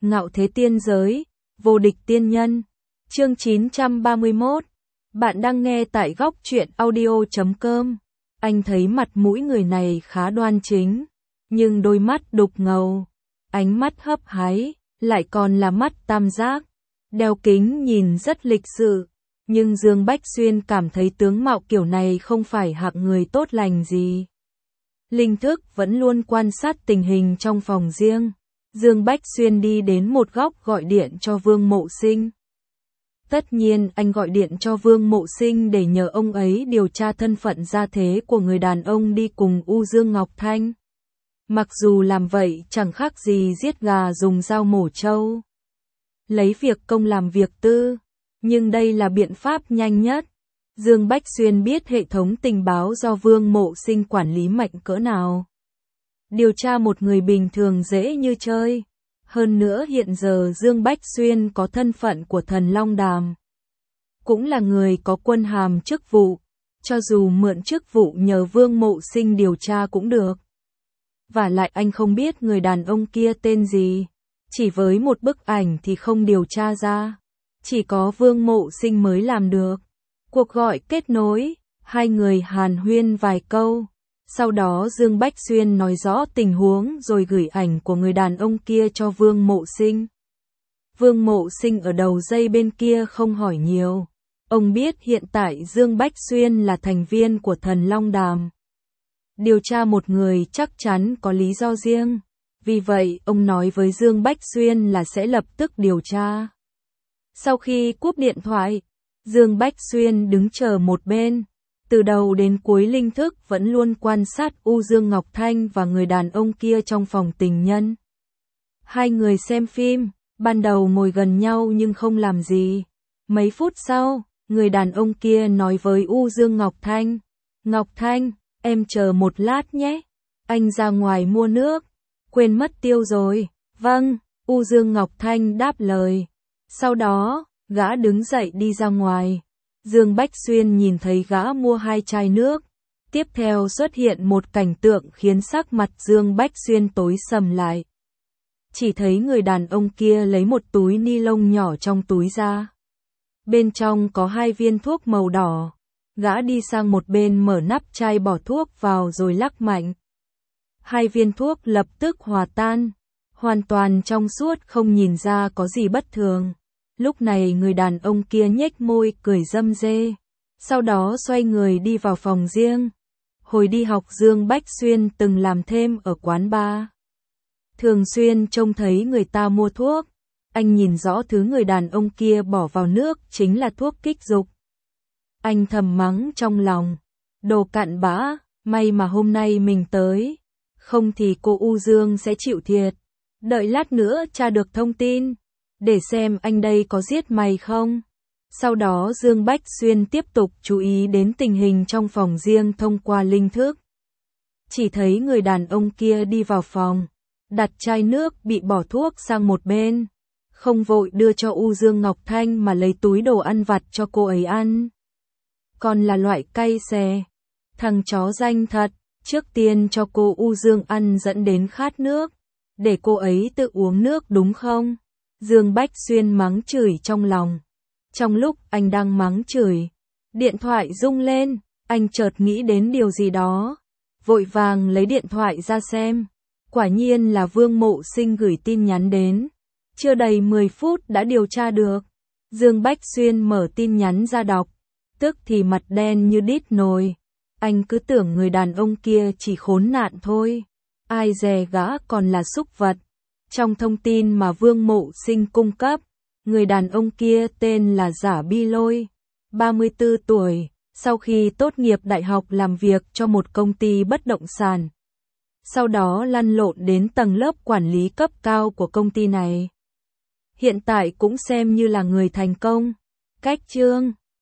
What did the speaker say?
Ngạo thế tiên giới, vô địch tiên nhân. Chương 931. Bạn đang nghe tại góc truyện audio.com. Anh thấy mặt mũi người này khá đoan chính, nhưng đôi mắt đục ngầu, ánh mắt hấp háy, lại còn là mắt tam giác, đeo kính nhìn rất lịch sự. Nhưng Dương Bách Xuyên cảm thấy tướng mạo kiểu này không phải hạng người tốt lành gì. Linh thức vẫn luôn quan sát tình hình trong phòng riêng. Dương Bách Xuyên đi đến một góc gọi điện cho Vương Mộ Sinh. Tất nhiên anh gọi điện cho Vương Mộ Sinh để nhờ ông ấy điều tra thân phận gia thế của người đàn ông đi cùng U Dương Ngọc Thanh. Mặc dù làm vậy chẳng khác gì giết gà dùng dao mổ trâu. Lấy việc công làm việc tư, nhưng đây là biện pháp nhanh nhất. Dương Bách Xuyên biết hệ thống tình báo do Vương Mộ Sinh quản lý mạnh cỡ nào. Điều tra một người bình thường dễ như chơi. Hơn nữa hiện giờ Dương Bách Xuyên có thân phận của thần Long Đàm. Cũng là người có quân hàm chức vụ. Cho dù mượn chức vụ nhờ Vương Mộ Sinh điều tra cũng được. Vả lại anh không biết người đàn ông kia tên gì. Chỉ với một bức ảnh thì không điều tra ra. Chỉ có Vương Mộ Sinh mới làm được. Cuộc gọi kết nối, hai người hàn huyên vài câu. Sau đó Dương Bách Xuyên nói rõ tình huống rồi gửi ảnh của người đàn ông kia cho Vương Mộ Sinh. Vương Mộ Sinh ở đầu dây bên kia không hỏi nhiều. Ông biết hiện tại Dương Bách Xuyên là thành viên của thần Long Đàm. Điều tra một người chắc chắn có lý do riêng. Vì vậy ông nói với Dương Bách Xuyên là sẽ lập tức điều tra. Sau khi cúp điện thoại, Dương Bách Xuyên đứng chờ một bên. Từ đầu đến cuối linh thức vẫn luôn quan sát U Dương Ngọc Thanh và người đàn ông kia trong phòng tình nhân. Hai người xem phim, ban đầu ngồi gần nhau nhưng không làm gì. Mấy phút sau, người đàn ông kia nói với U Dương Ngọc Thanh. Ngọc Thanh, em chờ một lát nhé. Anh ra ngoài mua nước. Quên mất tiêu rồi. Vâng, U Dương Ngọc Thanh đáp lời. Sau đó, gã đứng dậy đi ra ngoài. Dương Bách Xuyên nhìn thấy gã mua 2 chai nước. Tiếp theo xuất hiện một cảnh tượng khiến sắc mặt Dương Bách Xuyên tối sầm lại. Chỉ thấy người đàn ông kia lấy một túi ni lông nhỏ trong túi ra. Bên trong có 2 viên thuốc màu đỏ. Gã đi sang một bên mở nắp chai bỏ thuốc vào rồi lắc mạnh. 2 viên thuốc lập tức hòa tan. Hoàn toàn trong suốt không nhìn ra có gì bất thường. Lúc này người đàn ông kia nhếch môi cười râm rê. Sau đó xoay người đi vào phòng riêng. Hồi đi học Dương Bách Xuyên từng làm thêm ở quán bar. Thường xuyên trông thấy người ta mua thuốc. Anh nhìn rõ thứ người đàn ông kia bỏ vào nước chính là thuốc kích dục. Anh thầm mắng trong lòng. Đồ cặn bã, may mà hôm nay mình tới. Không thì cô U Dương sẽ chịu thiệt. Đợi lát nữa tra được thông tin. Để xem anh đây có giết mày không. Sau đó Dương Bách Xuyên tiếp tục chú ý đến tình hình trong phòng riêng thông qua linh thức. Chỉ thấy người đàn ông kia đi vào phòng, đặt chai nước bị bỏ thuốc sang một bên. Không vội đưa cho U Dương Ngọc Thanh mà lấy túi đồ ăn vặt cho cô ấy ăn. Còn là loại cay xè. Thằng chó danh thật, trước tiên cho cô U Dương ăn dẫn đến khát nước. Để cô ấy tự uống nước đúng không? Dương Bách Xuyên mắng chửi trong lòng. Trong lúc anh đang mắng chửi, điện thoại rung lên, anh chợt nghĩ đến điều gì đó. Vội vàng lấy điện thoại ra xem. Quả nhiên là Vương Mộ Sinh gửi tin nhắn đến. Chưa đầy 10 phút đã điều tra được. Dương Bách Xuyên mở tin nhắn ra đọc. Tức thì mặt đen như đít nồi. Anh cứ tưởng người đàn ông kia chỉ khốn nạn thôi. Ai dè gã còn là súc vật. Trong thông tin mà Vương Mộ Sinh cung cấp, người đàn ông kia tên là Giả Bi Lôi, 34 tuổi, sau khi tốt nghiệp đại học làm việc cho một công ty bất động sản. Sau đó lăn lộn đến tầng lớp quản lý cấp cao của công ty này. Hiện tại cũng xem như là người thành công. Cách chương